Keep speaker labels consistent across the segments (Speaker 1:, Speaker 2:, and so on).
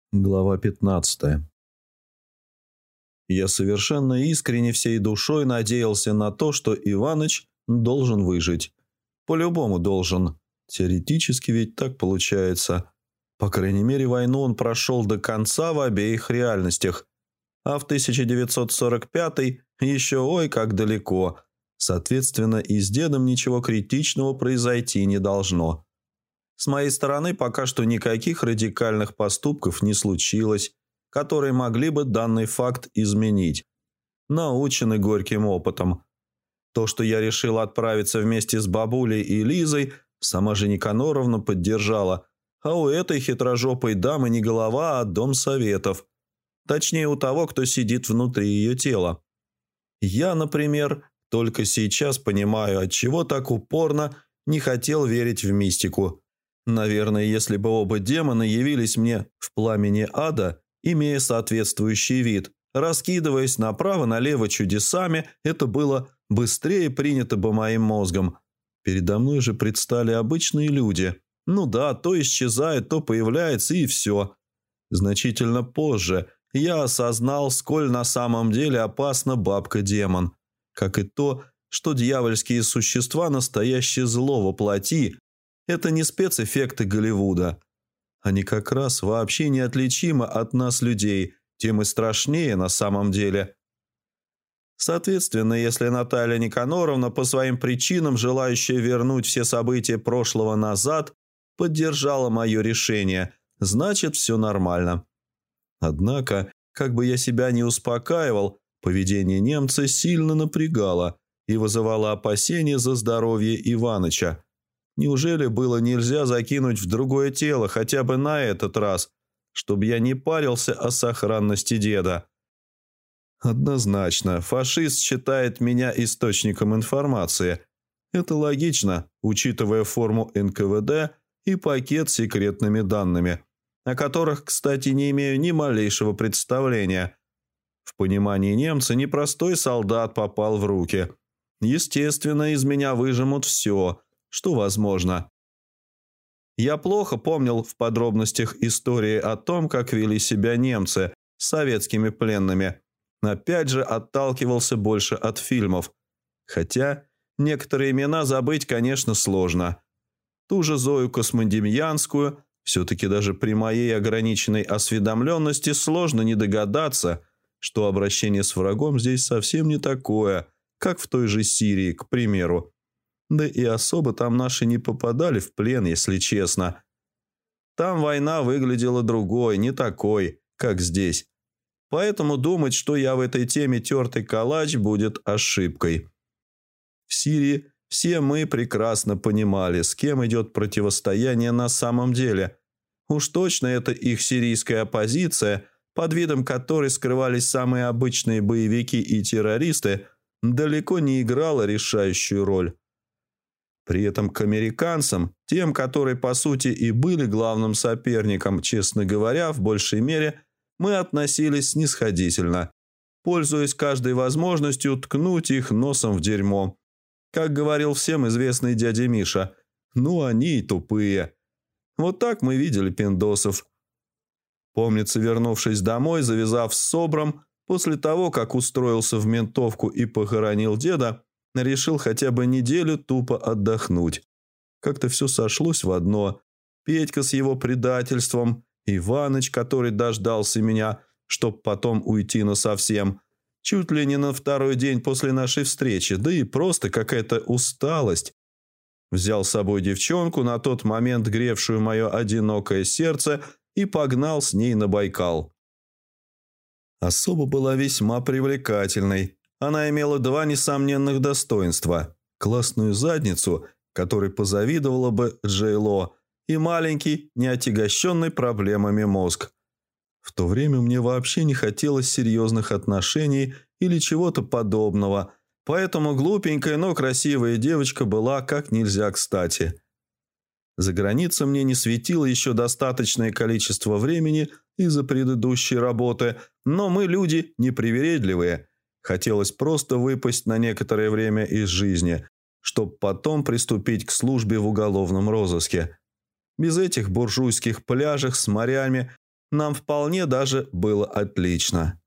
Speaker 1: Глава 15. Я совершенно искренне всей душой надеялся на то, что Иваныч должен выжить. По-любому должен. Теоретически ведь так получается. По крайней мере, войну он прошел до конца в обеих реальностях. А в 1945 еще ой как далеко. Соответственно, и с дедом ничего критичного произойти не должно. С моей стороны пока что никаких радикальных поступков не случилось, которые могли бы данный факт изменить. Научены горьким опытом. То, что я решил отправиться вместе с бабулей и Лизой, сама же Никаноровна поддержала, а у этой хитрожопой дамы не голова, а дом советов. Точнее, у того, кто сидит внутри ее тела. Я, например, только сейчас понимаю, отчего так упорно не хотел верить в мистику. Наверное, если бы оба демона явились мне в пламени ада, имея соответствующий вид, раскидываясь направо-налево чудесами, это было быстрее принято бы моим мозгом. Передо мной же предстали обычные люди. Ну да, то исчезает, то появляется и все. Значительно позже я осознал, сколь на самом деле опасна бабка-демон. Как и то, что дьявольские существа – настоящее зло во плоти. Это не спецэффекты Голливуда. Они как раз вообще неотличимы от нас, людей, тем и страшнее на самом деле. Соответственно, если Наталья Никаноровна по своим причинам, желающая вернуть все события прошлого назад, поддержала мое решение, значит, все нормально. Однако, как бы я себя ни успокаивал, поведение немца сильно напрягало и вызывало опасения за здоровье Иваныча. Неужели было нельзя закинуть в другое тело хотя бы на этот раз, чтобы я не парился о сохранности деда? Однозначно, фашист считает меня источником информации. Это логично, учитывая форму НКВД и пакет с секретными данными, о которых, кстати, не имею ни малейшего представления. В понимании немца непростой солдат попал в руки. Естественно, из меня выжмут все, что возможно. Я плохо помнил в подробностях истории о том, как вели себя немцы с советскими пленными. Опять же, отталкивался больше от фильмов. Хотя некоторые имена забыть, конечно, сложно. Ту же Зою Космодемьянскую, все-таки даже при моей ограниченной осведомленности сложно не догадаться, что обращение с врагом здесь совсем не такое, как в той же Сирии, к примеру. Да и особо там наши не попадали в плен, если честно. Там война выглядела другой, не такой, как здесь. Поэтому думать, что я в этой теме тертый калач, будет ошибкой. В Сирии все мы прекрасно понимали, с кем идет противостояние на самом деле. Уж точно это их сирийская оппозиция, под видом которой скрывались самые обычные боевики и террористы, далеко не играла решающую роль. При этом к американцам, тем, которые по сути и были главным соперником, честно говоря, в большей мере, мы относились снисходительно, пользуясь каждой возможностью ткнуть их носом в дерьмо. Как говорил всем известный дядя Миша, ну они и тупые. Вот так мы видели пиндосов. Помнится, вернувшись домой, завязав с СОБРом, после того, как устроился в ментовку и похоронил деда, решил хотя бы неделю тупо отдохнуть. Как-то все сошлось в одно. Петька с его предательством, Иваныч, который дождался меня, чтоб потом уйти насовсем, чуть ли не на второй день после нашей встречи, да и просто какая-то усталость. Взял с собой девчонку, на тот момент гревшую мое одинокое сердце, и погнал с ней на Байкал. Особа была весьма привлекательной. Она имела два несомненных достоинства – классную задницу, которой позавидовала бы Джей-Ло, и маленький, неотягощенный проблемами мозг. В то время мне вообще не хотелось серьезных отношений или чего-то подобного, поэтому глупенькая, но красивая девочка была как нельзя кстати. За границей мне не светило еще достаточное количество времени из-за предыдущей работы, но мы люди непривередливые. Хотелось просто выпасть на некоторое время из жизни, чтобы потом приступить к службе в уголовном розыске. Без этих буржуйских пляжей с морями нам вполне даже было отлично.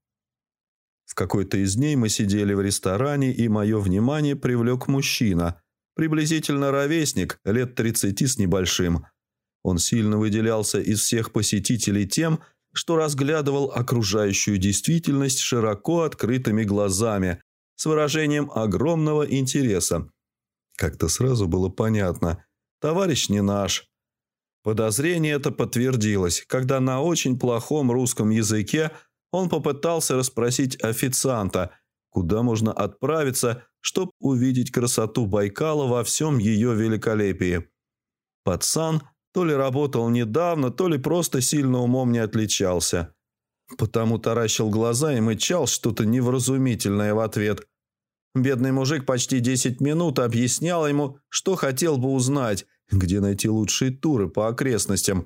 Speaker 1: В какой-то из дней мы сидели в ресторане, и мое внимание привлек мужчина, приблизительно ровесник, лет 30 с небольшим. Он сильно выделялся из всех посетителей тем, что разглядывал окружающую действительность широко открытыми глазами, с выражением огромного интереса. Как-то сразу было понятно, товарищ не наш. Подозрение это подтвердилось, когда на очень плохом русском языке он попытался расспросить официанта, куда можно отправиться, чтобы увидеть красоту Байкала во всем ее великолепии. Пацан то ли работал недавно, то ли просто сильно умом не отличался. Потому таращил глаза и мычал что-то невразумительное в ответ. Бедный мужик почти 10 минут объяснял ему, что хотел бы узнать, где найти лучшие туры по окрестностям.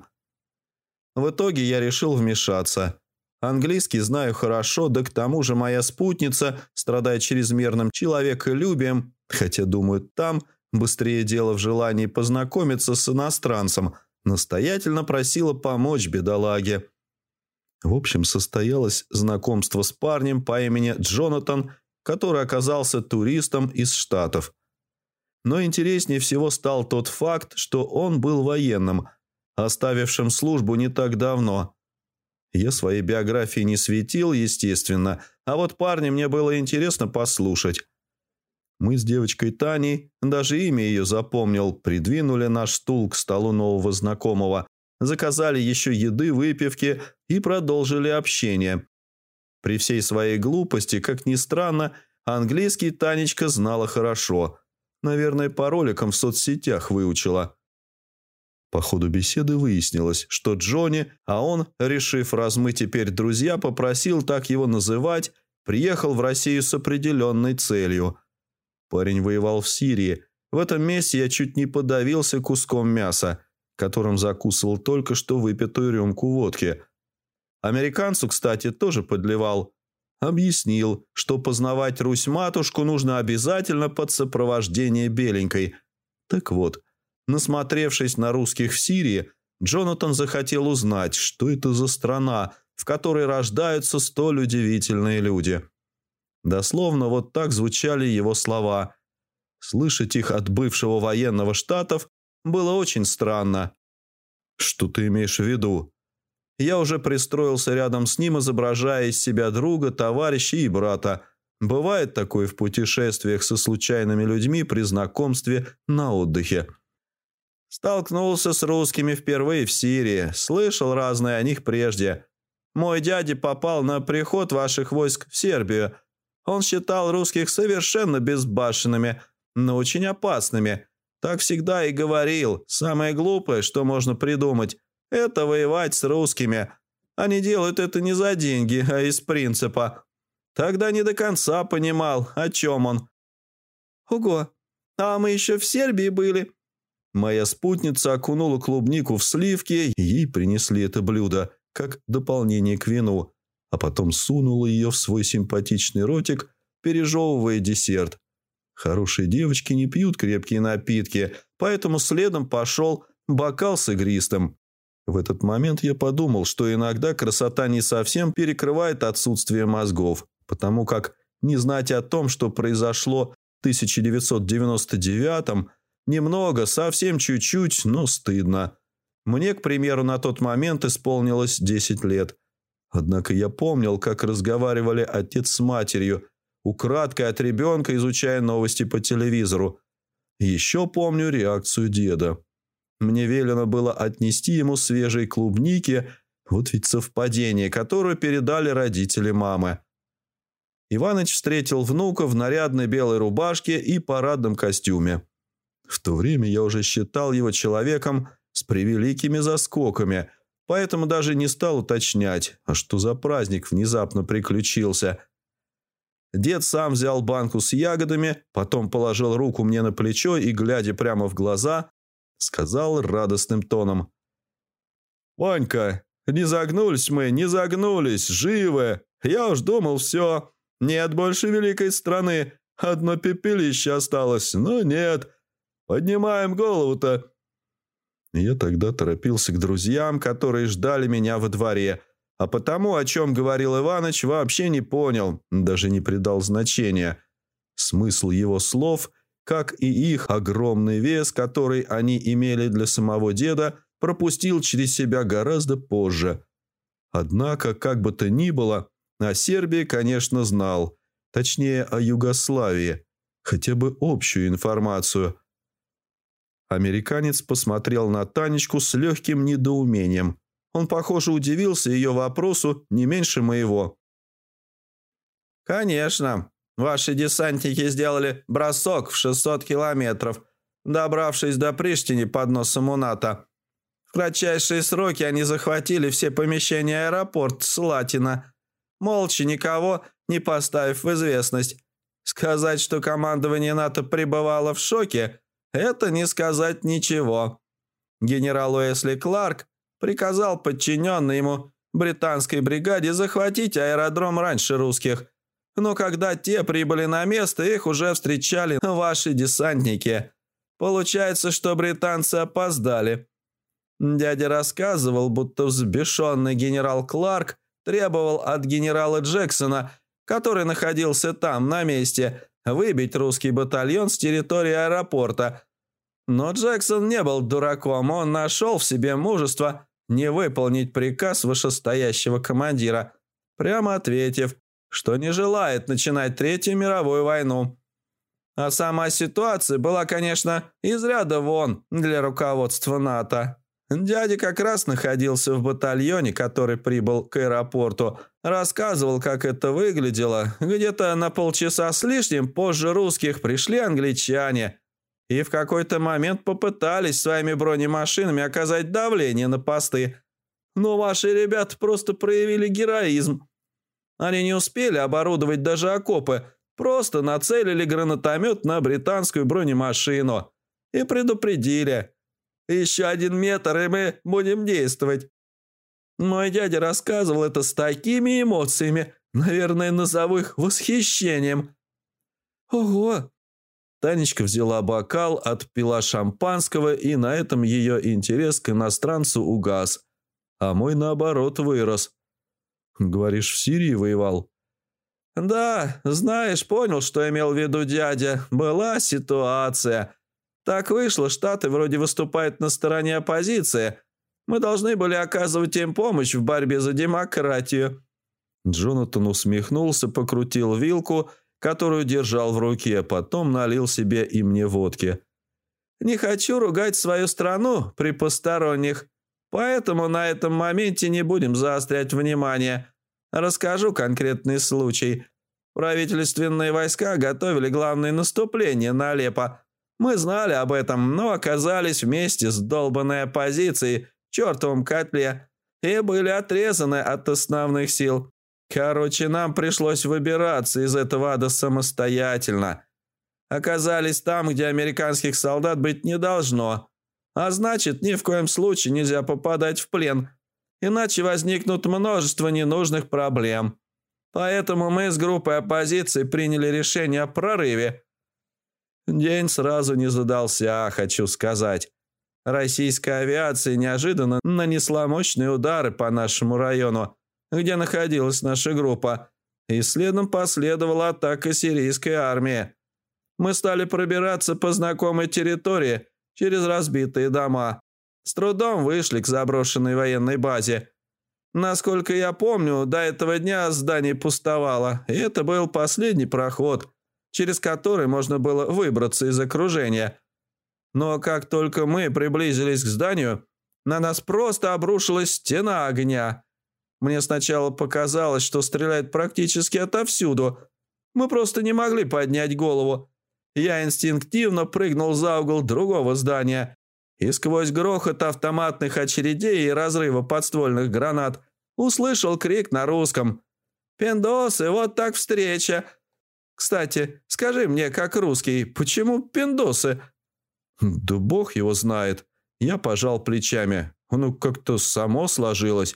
Speaker 1: В итоге я решил вмешаться. Английский знаю хорошо, да к тому же моя спутница, страдая чрезмерным человеколюбием, хотя, думаю, там быстрее дело в желании познакомиться с иностранцем, настоятельно просила помочь бедолаге. В общем, состоялось знакомство с парнем по имени Джонатан, который оказался туристом из Штатов. Но интереснее всего стал тот факт, что он был военным, оставившим службу не так давно. Я своей биографии не светил, естественно, а вот парня мне было интересно послушать. Мы с девочкой Таней, даже имя ее запомнил, придвинули наш стул к столу нового знакомого, заказали еще еды, выпивки и продолжили общение. При всей своей глупости, как ни странно, английский Танечка знала хорошо. Наверное, по роликам в соцсетях выучила. По ходу беседы выяснилось, что Джонни, а он, решив, раз мы теперь друзья, попросил так его называть, приехал в Россию с определенной целью. Парень воевал в Сирии. В этом месте я чуть не подавился куском мяса, которым закусывал только что выпитую рюмку водки. Американцу, кстати, тоже подливал. Объяснил, что познавать Русь-матушку нужно обязательно под сопровождение беленькой. Так вот, насмотревшись на русских в Сирии, Джонатан захотел узнать, что это за страна, в которой рождаются столь удивительные люди. Дословно вот так звучали его слова. Слышать их от бывшего военного Штатов было очень странно. «Что ты имеешь в виду?» Я уже пристроился рядом с ним, изображая из себя друга, товарища и брата. Бывает такое в путешествиях со случайными людьми при знакомстве на отдыхе. Столкнулся с русскими впервые в Сирии, слышал разное о них прежде. Мой дядя попал на приход ваших войск в Сербию. Он считал русских совершенно безбашенными, но очень опасными. Так всегда и говорил. Самое глупое, что можно придумать, это воевать с русскими. Они делают это не за деньги, а из принципа. Тогда не до конца понимал, о чем он. Ого, а мы еще в Сербии были. Моя спутница окунула клубнику в сливки, и ей принесли это блюдо, как дополнение к вину, а потом сунула ее в свой симпатичный ротик, пережевывая десерт. Хорошие девочки не пьют крепкие напитки, поэтому следом пошел бокал с игристым. В этот момент я подумал, что иногда красота не совсем перекрывает отсутствие мозгов, потому как не знать о том, что произошло в 1999-м, немного, совсем чуть-чуть, но стыдно. Мне, к примеру, на тот момент исполнилось 10 лет. Однако я помнил, как разговаривали отец с матерью, украдкой от ребенка, изучая новости по телевизору. Еще помню реакцию деда. Мне велено было отнести ему свежей клубники, вот ведь совпадение, которое передали родители мамы. Иваныч встретил внука в нарядной белой рубашке и парадном костюме. В то время я уже считал его человеком с превеликими заскоками, поэтому даже не стал уточнять, а что за праздник внезапно приключился. Дед сам взял банку с ягодами, потом положил руку мне на плечо и, глядя прямо в глаза, сказал радостным тоном: «Ванька, не загнулись мы, не загнулись, живы! Я уж думал, все, нет больше великой страны, одно пепелище осталось, но нет, поднимаем голову-то». Я тогда торопился к друзьям, которые ждали меня во дворе, А потому, о чем говорил Иваныч, вообще не понял, даже не придал значения. Смысл его слов, как и их огромный вес, который они имели для самого деда, пропустил через себя гораздо позже. Однако, как бы то ни было, о Сербии, конечно, знал, точнее, о Югославии, хотя бы общую информацию. Американец посмотрел на Танечку с легким недоумением. Он, похоже, удивился ее вопросу не меньше моего. «Конечно. Ваши десантники сделали бросок в 600 километров, добравшись до Приштины под носом у НАТО. В кратчайшие сроки они захватили все помещения аэропорта Слатина, молча, никого не поставив в известность. Сказать, что командование НАТО пребывало в шоке, это не сказать ничего. Генерал Уэсли Кларк приказал подчиненной ему британской бригаде захватить аэродром раньше русских. Но когда те прибыли на место, их уже встречали ваши десантники. Получается, что британцы опоздали. Дядя рассказывал, будто взбешенный генерал Кларк требовал от генерала Джексона, который находился там, на месте, выбить русский батальон с территории аэропорта. Но Джексон не был дураком, он нашел в себе мужество не выполнить приказ вышестоящего командира, прямо ответив, что не желает начинать Третью мировую войну. А сама ситуация была, конечно, из ряда вон для руководства НАТО. Дядя как раз находился в батальоне, который прибыл к аэропорту, рассказывал, как это выглядело. Где-то на полчаса с лишним позже русских пришли англичане и в какой-то момент попытались своими бронемашинами оказать давление на посты. Но ваши ребята просто проявили героизм. Они не успели оборудовать даже окопы, просто нацелили гранатомет на британскую бронемашину и предупредили: «Еще 1 метр, и мы будем действовать». Мой дядя рассказывал это с такими эмоциями, наверное, назову их восхищением. «Ого!» Танечка взяла бокал, отпила шампанского, и на этом ее интерес к иностранцу угас, а мой, наоборот, вырос. «Говоришь, в Сирии воевал?» «Да, знаешь, понял, что имел в виду дядя. Была ситуация. Так вышло, Штаты вроде выступают на стороне оппозиции. Мы должны были оказывать им помощь в борьбе за демократию». Джонатан усмехнулся, покрутил вилку, которую держал в руке, потом налил себе и мне водки. «Не хочу ругать свою страну при посторонних, поэтому на этом моменте не будем заострять внимание. Расскажу конкретный случай. Правительственные войска готовили главное наступление на Алеппо. Мы знали об этом, но оказались вместе с долбанной оппозицией в чертовом котле и были отрезаны от основных сил. Короче, нам пришлось выбираться из этого ада самостоятельно. Оказались там, где американских солдат быть не должно. А значит, ни в коем случае нельзя попадать в плен, иначе возникнут множество ненужных проблем. Поэтому мы с группой оппозиции приняли решение о прорыве. День сразу не задался, хочу сказать. Российская авиация неожиданно нанесла мощные удары по нашему району, где находилась наша группа, и следом последовала атака сирийской армии. Мы стали пробираться по знакомой территории через разбитые дома. С трудом вышли к заброшенной военной базе. Насколько я помню, до этого дня здание пустовало, и это был последний проход, через который можно было выбраться из окружения. Но как только мы приблизились к зданию, на нас просто обрушилась стена огня. Мне сначала показалось, что стреляет практически отовсюду. Мы просто не могли поднять голову. Я инстинктивно прыгнул за угол другого здания и сквозь грохот автоматных очередей и разрыва подствольных гранат услышал крик на русском: «Пиндосы, вот так встреча!» Кстати, скажи мне, как русский, почему пиндосы? Да бог его знает. Я пожал плечами. Ну, как-то само сложилось.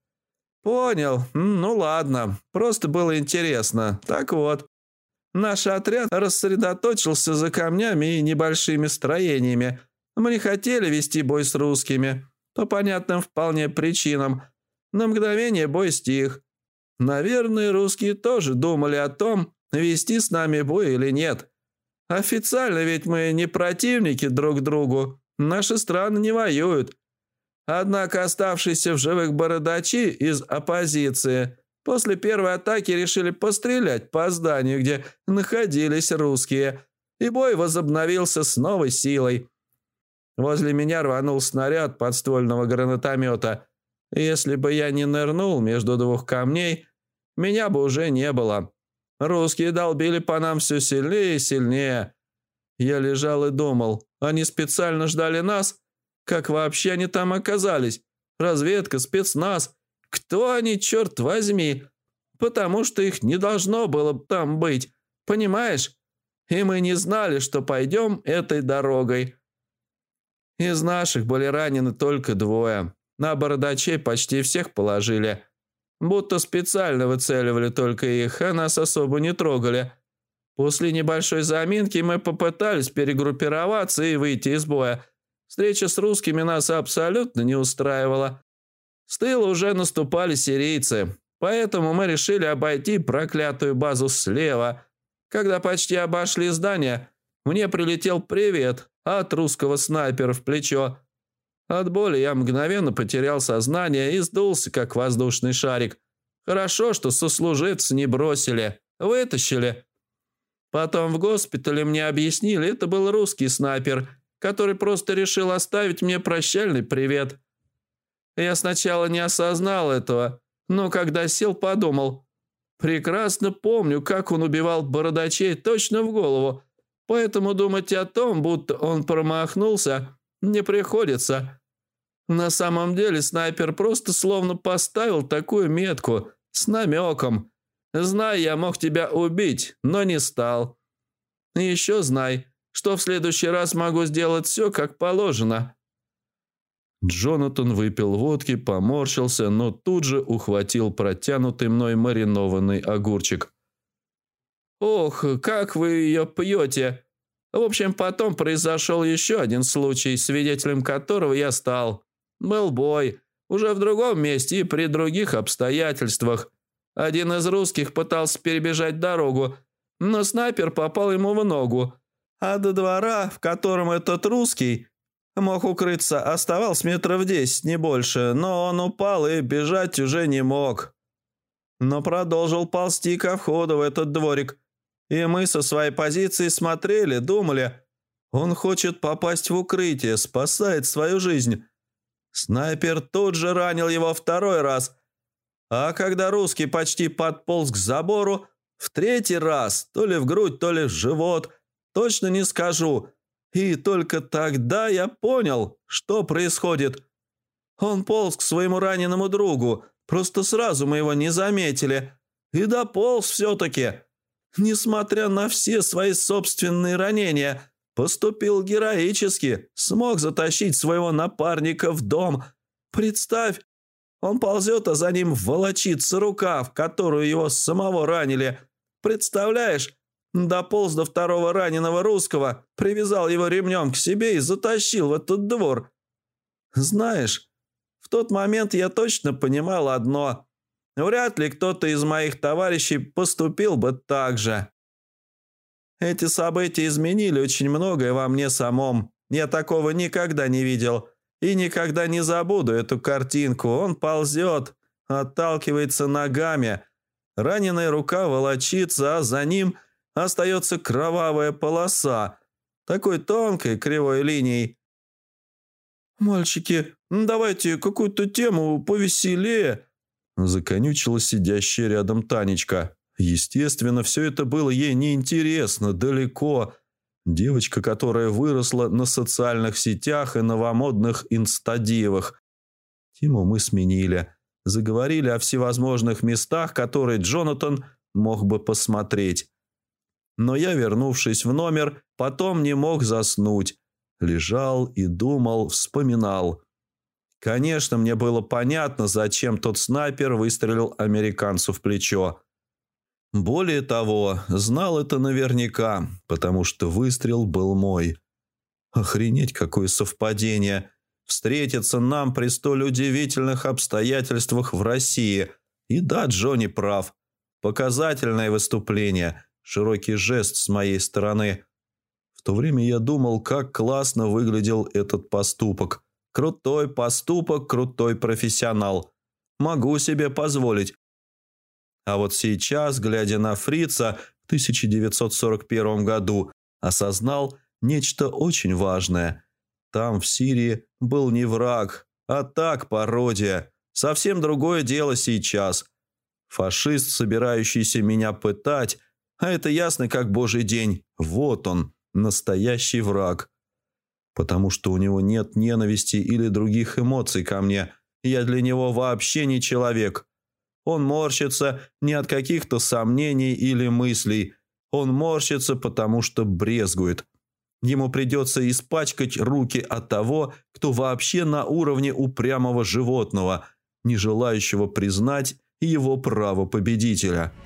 Speaker 1: Понял. Ну ладно. Просто было интересно. Так вот. Наш отряд рассредоточился за камнями и небольшими строениями. Мы не хотели вести бой с русскими. По понятным вполне причинам.
Speaker 2: На мгновение бой стих. Наверное, русские тоже думали о том, вести с нами бой или нет. Официально ведь мы не противники друг другу, наши страны не воюют. Однако оставшиеся в живых бородачи из оппозиции после первой атаки решили пострелять по зданию, где находились русские, и бой возобновился с новой силой. Возле меня рванул снаряд подствольного гранатомета. Если бы я не нырнул между двух камней, меня бы уже не было. Русские долбили по нам все сильнее и сильнее. Я лежал и думал, они специально ждали нас? Как вообще они там оказались? Разведка, спецназ. Кто они, черт возьми? Потому что их не должно было там быть, понимаешь? И мы не знали, что пойдем этой дорогой. Из наших были ранены только 2. На бородачей почти всех положили. Будто специально выцеливали только их, а нас особо не трогали. После небольшой заминки мы попытались перегруппироваться и выйти из боя. Встреча с русскими нас абсолютно не устраивала. С тыла уже наступали сирийцы, поэтому мы решили обойти проклятую базу слева. Когда почти обошли здание, мне прилетел привет от русского снайпера в плечо. От боли я мгновенно потерял сознание и сдулся, как воздушный шарик. Хорошо, что сослуживцы не бросили, вытащили. Потом в госпитале мне объяснили, это был русский снайпер, который просто решил оставить мне прощальный привет. Я сначала не осознал этого, но когда сел, подумал. Прекрасно помню, как он убивал бородачей точно в голову, поэтому думать о том, будто он промахнулся, не приходится. На самом деле снайпер просто словно поставил такую метку с намеком. Знай, я мог тебя убить, но не стал. И еще знай, что в следующий раз могу сделать все, как положено».
Speaker 1: Джонатан выпил водки, поморщился, но тут же ухватил протянутый мной маринованный огурчик.
Speaker 2: «Ох, как вы ее пьете!» В общем, потом произошел еще один случай, свидетелем которого я стал. Был бой, уже в другом месте и при других обстоятельствах. Один из русских пытался перебежать дорогу, но снайпер попал ему в ногу. А до двора, в котором этот русский мог укрыться, оставалось метров 10, не больше, но он упал и бежать уже не мог. Но продолжил ползти ко входу в этот дворик. И мы со своей позиции смотрели, думали, он хочет попасть в укрытие, спасает свою жизнь. Снайпер тут же ранил его 2 раз. А когда русский почти подполз к забору, в 3 раз, то ли в грудь, то ли в живот, точно не скажу. И только тогда я понял, что происходит. Он полз к своему раненому другу, просто сразу мы его не заметили. И дополз все-таки. Несмотря на все свои собственные ранения, поступил героически, смог затащить своего напарника в дом. Представь, он ползет, а за ним волочится рука, в которую его самого ранили. Представляешь, дополз до 2 раненого русского, привязал его ремнем к себе и затащил в этот двор. Знаешь, в тот момент я точно понимал одно. Вряд ли кто-то из моих товарищей поступил бы так же. Эти события изменили очень многое во мне самом. Я такого никогда не видел. И никогда не забуду эту картинку. Он ползет, отталкивается ногами. Раненая рука волочится, а за ним остается кровавая полоса. Такой тонкой кривой линией. «Мальчики, давайте какую-то тему повеселее», законючила сидящая рядом Танечка. Естественно, все это было ей неинтересно, далеко. Девочка, которая выросла на социальных сетях и новомодных инстадиевах. Тему мы сменили. Заговорили о всевозможных местах, которые Джонатан мог бы посмотреть. Но я, вернувшись в номер, потом не мог заснуть. Лежал и думал, вспоминал. Конечно, мне было понятно, зачем тот снайпер выстрелил американцу в плечо. Более того, знал это наверняка, потому что выстрел был мой. Охренеть, какое совпадение.
Speaker 1: встретиться нам при столь удивительных обстоятельствах в России. И да, Джонни прав. Показательное выступление, широкий жест с моей стороны. В то время я думал, как классно выглядел этот поступок. Крутой поступок, крутой профессионал. Могу себе позволить. А вот сейчас, глядя на Фрица в 1941 году, осознал нечто очень важное. Там, в Сирии, был не враг, а так пародия. Совсем другое дело сейчас. Фашист, собирающийся меня пытать, а это ясно как божий день. Вот он, настоящий враг. Потому что у него нет ненависти или других эмоций ко мне. Я для него вообще не человек. Он морщится не от каких-то сомнений или мыслей. Он морщится, потому что брезгует. Ему придется испачкать руки от того, кто вообще на уровне упрямого животного, не желающего признать его право победителя.